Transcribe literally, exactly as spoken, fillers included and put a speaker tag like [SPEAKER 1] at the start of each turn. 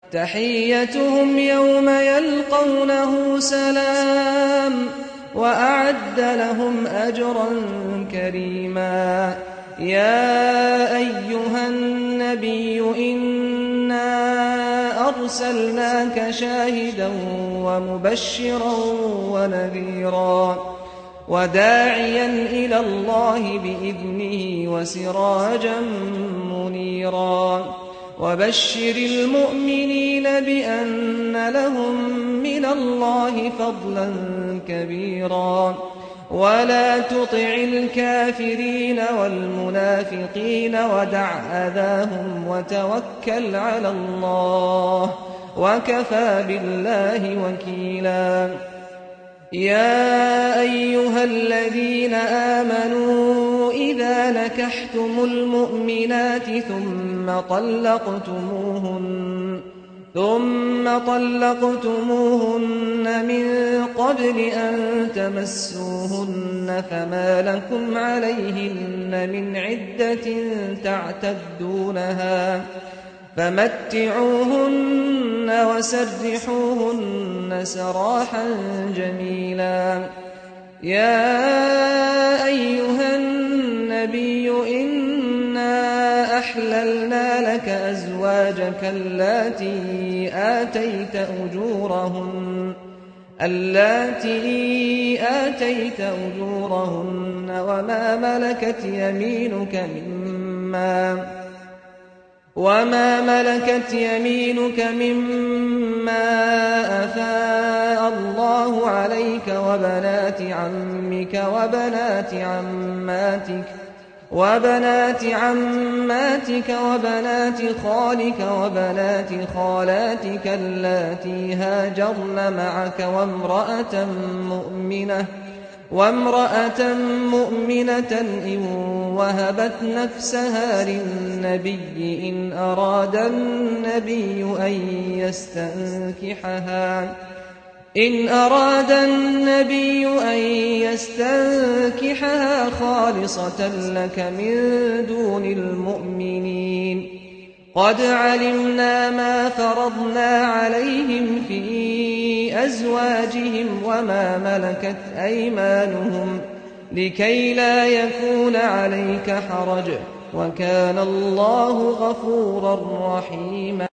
[SPEAKER 1] تحيتهم يوم يلقونه سلام وأعد لهم أجرا كريما. يا أيها النبي إنا أرسلناك شاهدا ومبشرا ونذيرا وداعيا إلى الله بإذنه وسراجا منيرا وبشر المؤمنين بأن لهم من الله فضلا كبيرا ولا تطع الكافرين والمنافقين ودع أذاهم وتوكل على الله وكفى بالله وكيلا. يا أيها الذين آمنوا إذا نكحتم المؤمنات ثم طلقتموهن ثم طلقتموهن من قبل أن تمسوهن فما لكم عليهن من عدة تعتدونها فمتعوهن وسرحوهن سراحا جميلا. يا أيها النبي إنا أحللنا لك أزواجك اللاتي آتيت أجورهن اللاتي آتيت أجورهن وما ملكت يمينك مما وما ملكت يمينك مما أفاء الله عليك وبنات عمك وبنات عماتك وبنات عماتك وبنات خالك وبنات خالاتك اللاتي هاجرن معك وامرأة مؤمنة وامرأة مؤمنة إن وهبت نفسها للنبي إن أراد النبي أن يستنكحها إن أراد النبي أن يستنكحها خالصة لك من دون المؤمنين. قد علمنا ما فرضنا عليهم في أزواجهم وما ملكت أيمانهم لكي لا يكون عليك حرج وكان الله غفورا رحيما.